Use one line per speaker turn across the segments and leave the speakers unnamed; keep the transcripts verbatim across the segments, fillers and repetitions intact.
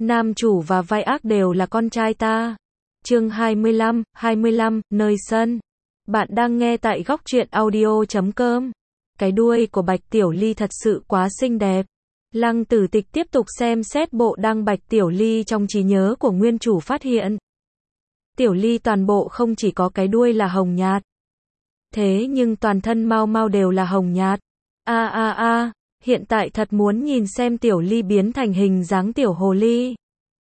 Nam chủ và vai ác đều là con trai ta. Chương hai mươi lăm, hai mươi lăm, nơi sân. Bạn đang nghe tại góc truyện audio chấm com. Cái đuôi của Bạch Tiểu Ly thật sự quá xinh đẹp. Lăng Tử Tịch tiếp tục xem xét bộ đăng Bạch Tiểu Ly trong trí nhớ của nguyên chủ phát hiện. Tiểu Ly toàn bộ không chỉ có cái đuôi là hồng nhạt. Thế nhưng toàn thân mau mau đều là hồng nhạt. A a a, hiện tại thật muốn nhìn xem Tiểu Ly biến thành hình dáng tiểu hồ ly.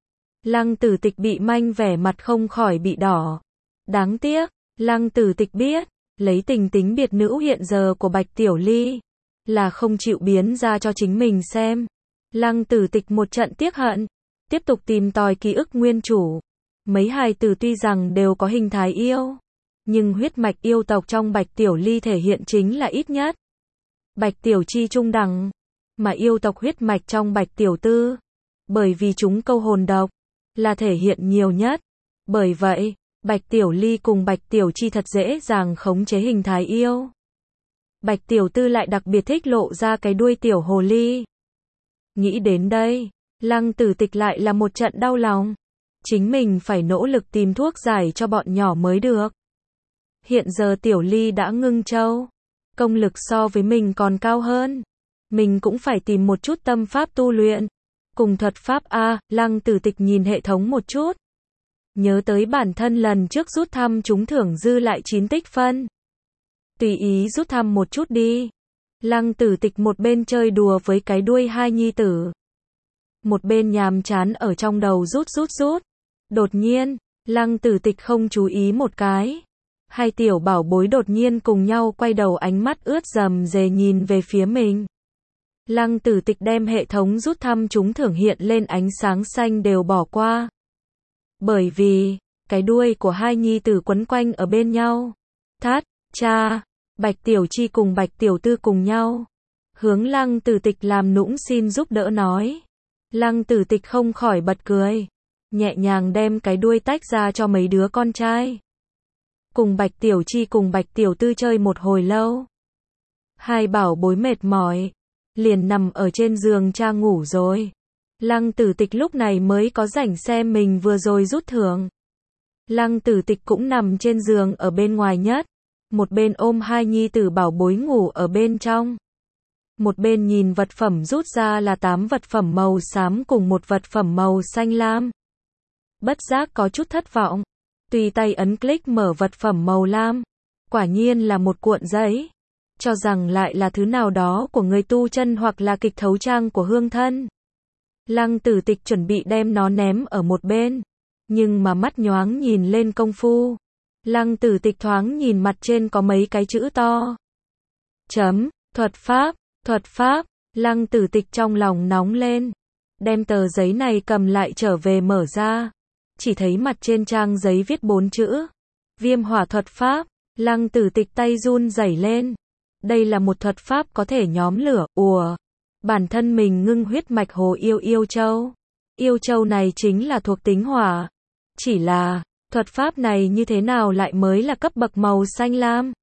Lăng Tử Tịch bị manh vẻ mặt không khỏi bị đỏ. Đáng tiếc, Lăng Tử Tịch biết, lấy tình tính biệt nữ hiện giờ của Bạch Tiểu Ly, là không chịu biến ra cho chính mình xem. Lăng Tử Tịch một trận tiếc hận, tiếp tục tìm tòi ký ức nguyên chủ. Mấy hài tử tuy rằng đều có hình thái yêu, nhưng huyết mạch yêu tộc trong Bạch Tiểu Ly thể hiện chính là ít nhất. Bạch Tiểu Chi trung đẳng, mà yêu tộc huyết mạch trong Bạch Tiểu Tư, bởi vì chúng câu hồn độc, là thể hiện nhiều nhất. Bởi vậy, Bạch Tiểu Ly cùng Bạch Tiểu Chi thật dễ dàng khống chế hình thái yêu. Bạch Tiểu Tư lại đặc biệt thích lộ ra cái đuôi tiểu hồ ly. Nghĩ đến đây, Lăng Tử Tịch lại là một trận đau lòng. Chính mình phải nỗ lực tìm thuốc giải cho bọn nhỏ mới được. Hiện giờ Tiểu Ly đã ngưng châu, công lực so với mình còn cao hơn. Mình cũng phải tìm một chút tâm pháp tu luyện. Cùng thuật pháp A, Lăng Tử Tịch nhìn hệ thống một chút. Nhớ tới bản thân lần trước rút thăm trúng thưởng dư lại chín tích phân. Tùy ý rút thăm một chút đi. Lăng Tử Tịch một bên chơi đùa với cái đuôi hai nhi tử, một bên nhàm chán ở trong đầu rút rút rút. Đột nhiên, Lăng Tử Tịch không chú ý một cái. Hai tiểu bảo bối đột nhiên cùng nhau quay đầu, ánh mắt ướt rầm rề nhìn về phía mình. Lăng Tử Tịch đem hệ thống rút thăm trúng thưởng hiện lên ánh sáng xanh đều bỏ qua. Bởi vì, cái đuôi của hai nhi tử quấn quanh ở bên nhau. Thát, cha, Bạch Tiểu Chi cùng Bạch Tiểu Tư cùng nhau. Hướng Lăng Tử Tịch làm nũng xin giúp đỡ nói. Lăng Tử Tịch không khỏi bật cười. Nhẹ nhàng đem cái đuôi tách ra cho mấy đứa con trai. Cùng Bạch Tiểu Chi cùng Bạch Tiểu Tư chơi một hồi lâu. Hai bảo bối mệt mỏi, liền nằm ở trên giường cha ngủ rồi. Lăng Tử Tịch lúc này mới có rảnh xem mình vừa rồi rút thưởng. Lăng Tử Tịch cũng nằm trên giường ở bên ngoài nhất. Một bên ôm hai nhi tử bảo bối ngủ ở bên trong. Một bên nhìn vật phẩm rút ra là tám vật phẩm màu xám cùng một vật phẩm màu xanh lam. Bất giác có chút thất vọng. Tùy tay ấn click mở vật phẩm màu lam. Quả nhiên là một cuộn giấy. Cho rằng lại là thứ nào đó của người tu chân hoặc là kịch thấu trang của hương thân. Lăng Tử Tịch chuẩn bị đem nó ném ở một bên. Nhưng mà mắt nhoáng nhìn lên công phu. Lăng Tử Tịch thoáng nhìn mặt trên có mấy cái chữ to. Chấm, thuật pháp, thuật pháp. Lăng Tử Tịch trong lòng nóng lên. Đem tờ giấy này cầm lại trở về mở ra. Chỉ thấy mặt trên trang giấy viết bốn chữ. Viêm hỏa thuật pháp. Lăng Tử Tịch tay run rẩy lên. Đây là một thuật pháp có thể nhóm lửa, ùa. Bản thân mình ngưng huyết mạch hồ yêu yêu châu. Yêu châu này chính là thuộc tính hỏa. Chỉ là, thuật pháp này như thế nào lại mới là cấp bậc màu xanh lam?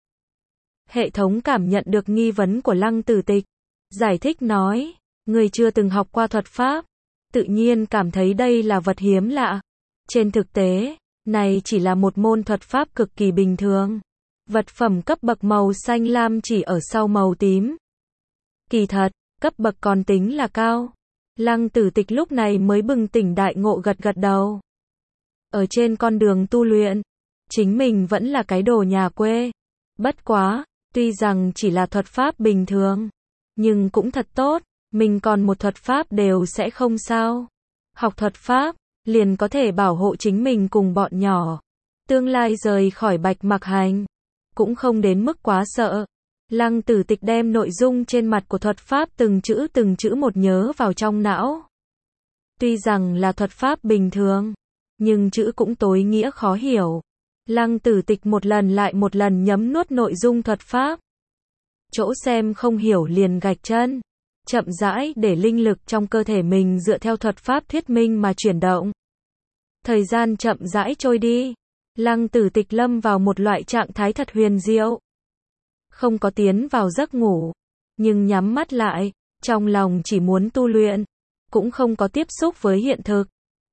Hệ thống cảm nhận được nghi vấn của Lăng Tử Tịch. Giải thích nói, người chưa từng học qua thuật pháp. Tự nhiên cảm thấy đây là vật hiếm lạ. Trên thực tế, này chỉ là một môn thuật pháp cực kỳ bình thường. Vật phẩm cấp bậc màu xanh lam chỉ ở sau màu tím. Kỳ thật, cấp bậc còn tính là cao. Lăng Tử Tịch lúc này mới bừng tỉnh đại ngộ gật gật đầu. Ở trên con đường tu luyện, chính mình vẫn là cái đồ nhà quê. Bất quá, tuy rằng chỉ là thuật pháp bình thường, nhưng cũng thật tốt, mình còn một thuật pháp đều sẽ không sao. Học thuật pháp, liền có thể bảo hộ chính mình cùng bọn nhỏ. Tương lai rời khỏi Bạch Mặc Hành, cũng không đến mức quá sợ. Lăng Tử Tịch đem nội dung trên mặt của thuật pháp từng chữ từng chữ một nhớ vào trong não. Tuy rằng là thuật pháp bình thường, nhưng chữ cũng tối nghĩa khó hiểu. Lăng Tử Tịch một lần lại một lần nhấm nuốt nội dung thuật pháp. Chỗ xem không hiểu liền gạch chân. Chậm rãi để linh lực trong cơ thể mình dựa theo thuật pháp thuyết minh mà chuyển động. Thời gian chậm rãi trôi đi. Lăng Tử Tịch lâm vào một loại trạng thái thật huyền diệu. Không có tiến vào giấc ngủ, nhưng nhắm mắt lại, trong lòng chỉ muốn tu luyện, cũng không có tiếp xúc với hiện thực.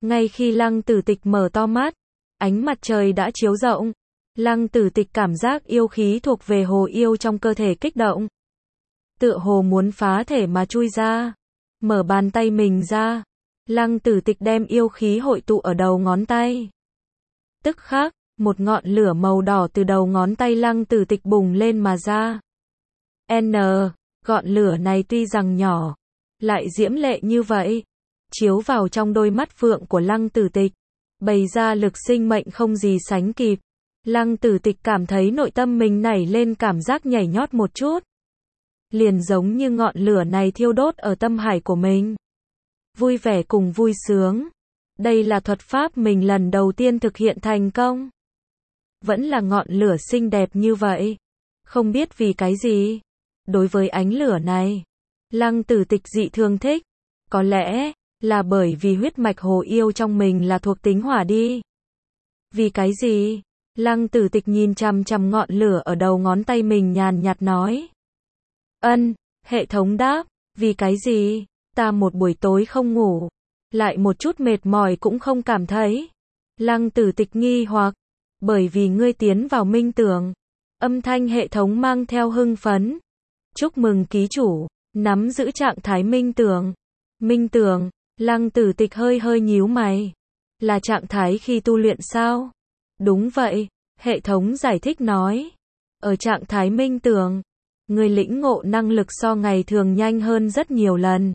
Ngay khi Lăng Tử Tịch mở to mắt, ánh mặt trời đã chiếu rộng. Lăng Tử Tịch cảm giác yêu khí thuộc về hồ yêu trong cơ thể kích động. Tựa hồ muốn phá thể mà chui ra. Mở bàn tay mình ra. Lăng Tử Tịch đem yêu khí hội tụ ở đầu ngón tay. Tức khắc, một ngọn lửa màu đỏ từ đầu ngón tay Lăng Tử Tịch bùng lên mà ra. N, ngọn lửa này tuy rằng nhỏ, lại diễm lệ như vậy, chiếu vào trong đôi mắt phượng của Lăng Tử Tịch, bày ra lực sinh mệnh không gì sánh kịp. Lăng Tử Tịch cảm thấy nội tâm mình nảy lên cảm giác nhảy nhót một chút. Liền giống như ngọn lửa này thiêu đốt ở tâm hải của mình. Vui vẻ cùng vui sướng. Đây là thuật pháp mình lần đầu tiên thực hiện thành công. Vẫn là ngọn lửa xinh đẹp như vậy. Không biết vì cái gì. Đối với ánh lửa này, Lăng Tử Tịch dị thường thích. Có lẽ là bởi vì huyết mạch hồ yêu trong mình là thuộc tính hỏa đi. Vì cái gì? Lăng Tử Tịch nhìn chằm chằm ngọn lửa ở đầu ngón tay mình nhàn nhạt nói. Ân, hệ thống đáp, vì cái gì? Ta một buổi tối không ngủ, lại một chút mệt mỏi cũng không cảm thấy. Lăng Tử Tịch nghi hoặc, bởi vì ngươi tiến vào minh tưởng. Âm thanh hệ thống mang theo hưng phấn. Chúc mừng ký chủ, nắm giữ trạng thái minh tưởng. Minh tưởng, Lăng Tử Tịch hơi hơi nhíu mày. Là trạng thái khi tu luyện sao? Đúng vậy, hệ thống giải thích nói. Ở trạng thái minh tưởng, người lĩnh ngộ năng lực so ngày thường nhanh hơn rất nhiều lần.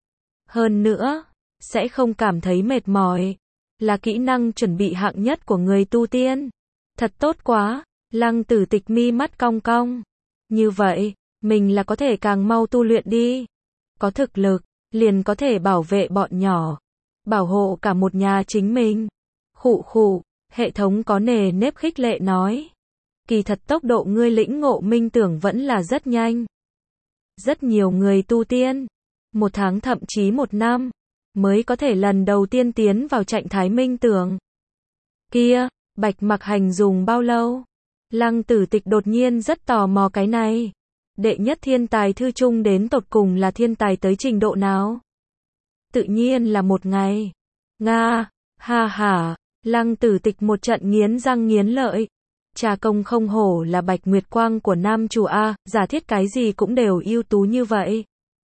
Hơn nữa, sẽ không cảm thấy mệt mỏi. Là kỹ năng chuẩn bị hạng nhất của người tu tiên. Thật tốt quá, Lăng Tử Tịch mi mắt cong cong. Như vậy, mình là có thể càng mau tu luyện đi. Có thực lực, liền có thể bảo vệ bọn nhỏ. Bảo hộ cả một nhà chính mình. Khụ khụ, hệ thống có nề nếp khích lệ nói. Kỳ thật tốc độ ngươi lĩnh ngộ minh tưởng vẫn là rất nhanh. Rất nhiều người tu tiên, một tháng thậm chí một năm, mới có thể lần đầu tiên tiến vào trạng thái minh tưởng. Kia, Bạch Mặc Hành dùng bao lâu? Lăng Tử Tịch đột nhiên rất tò mò cái này. Đệ nhất thiên tài thư trung đến tột cùng là thiên tài tới trình độ nào? Tự nhiên là một ngày. Nga, ha ha, Lăng Tử Tịch một trận nghiến răng nghiến lợi. Trà công không hổ là Bạch Nguyệt Quang của nam chủ A, giả thiết cái gì cũng đều ưu tú như vậy.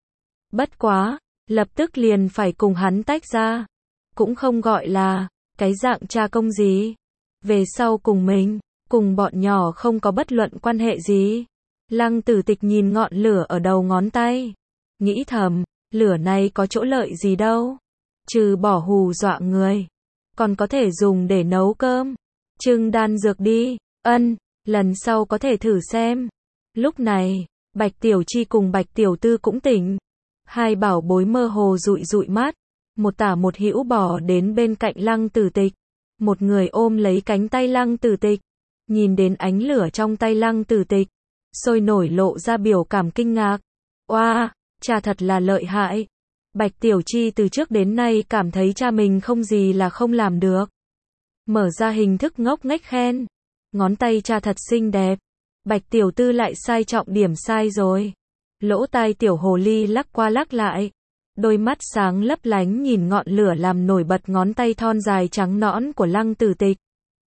Bất quá, lập tức liền phải cùng hắn tách ra. Cũng không gọi là, cái dạng cha công gì. Về sau cùng mình, cùng bọn nhỏ không có bất luận quan hệ gì. Lăng Tử Tịch nhìn ngọn lửa ở đầu ngón tay. Nghĩ thầm, lửa này có chỗ lợi gì đâu. Trừ bỏ hù dọa người. Còn có thể dùng để nấu cơm. Trưng đan dược đi. Ân, lần sau có thể thử xem. Lúc này, Bạch Tiểu Chi cùng Bạch Tiểu Tư cũng tỉnh. Hai bảo bối mơ hồ dụi dụi mắt. Một tả một hữu bỏ đến bên cạnh Lăng Tử Tịch. Một người ôm lấy cánh tay Lăng Tử Tịch. Nhìn đến ánh lửa trong tay Lăng Tử Tịch. Sôi nổi lộ ra biểu cảm kinh ngạc. Oa, cha thật là lợi hại. Bạch Tiểu Chi từ trước đến nay cảm thấy cha mình không gì là không làm được. Mở ra hình thức ngốc nghếch khen. Ngón tay cha thật xinh đẹp. Bạch Tiểu Tư lại sai trọng điểm sai rồi. Lỗ tai tiểu hồ ly lắc qua lắc lại. Đôi mắt sáng lấp lánh nhìn ngọn lửa làm nổi bật ngón tay thon dài trắng nõn của Lăng Tử Tịch.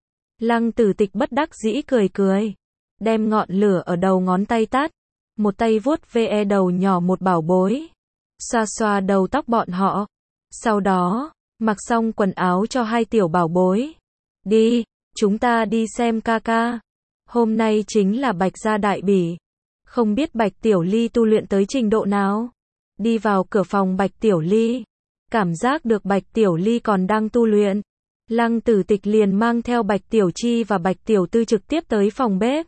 Lăng Tử Tịch bất đắc dĩ cười cười. Đem ngọn lửa ở đầu ngón tay tắt. Một tay vuốt ve đầu nhỏ một bảo bối. Xoa xoa đầu tóc bọn họ. Sau đó, mặc xong quần áo cho hai tiểu bảo bối. Đi, chúng ta đi xem ca ca. Hôm nay chính là Bạch gia đại bỉ. Không biết Bạch Tiểu Ly tu luyện tới trình độ nào. Đi vào cửa phòng Bạch Tiểu Ly. Cảm giác được Bạch Tiểu Ly còn đang tu luyện. Lăng Tử Tịch liền mang theo Bạch Tiểu Chi và Bạch Tiểu Tư trực tiếp tới phòng bếp.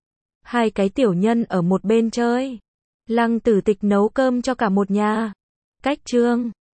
Hai cái tiểu nhân ở một bên chơi. Lăng Tử Tịch nấu cơm cho cả một nhà. Cách chương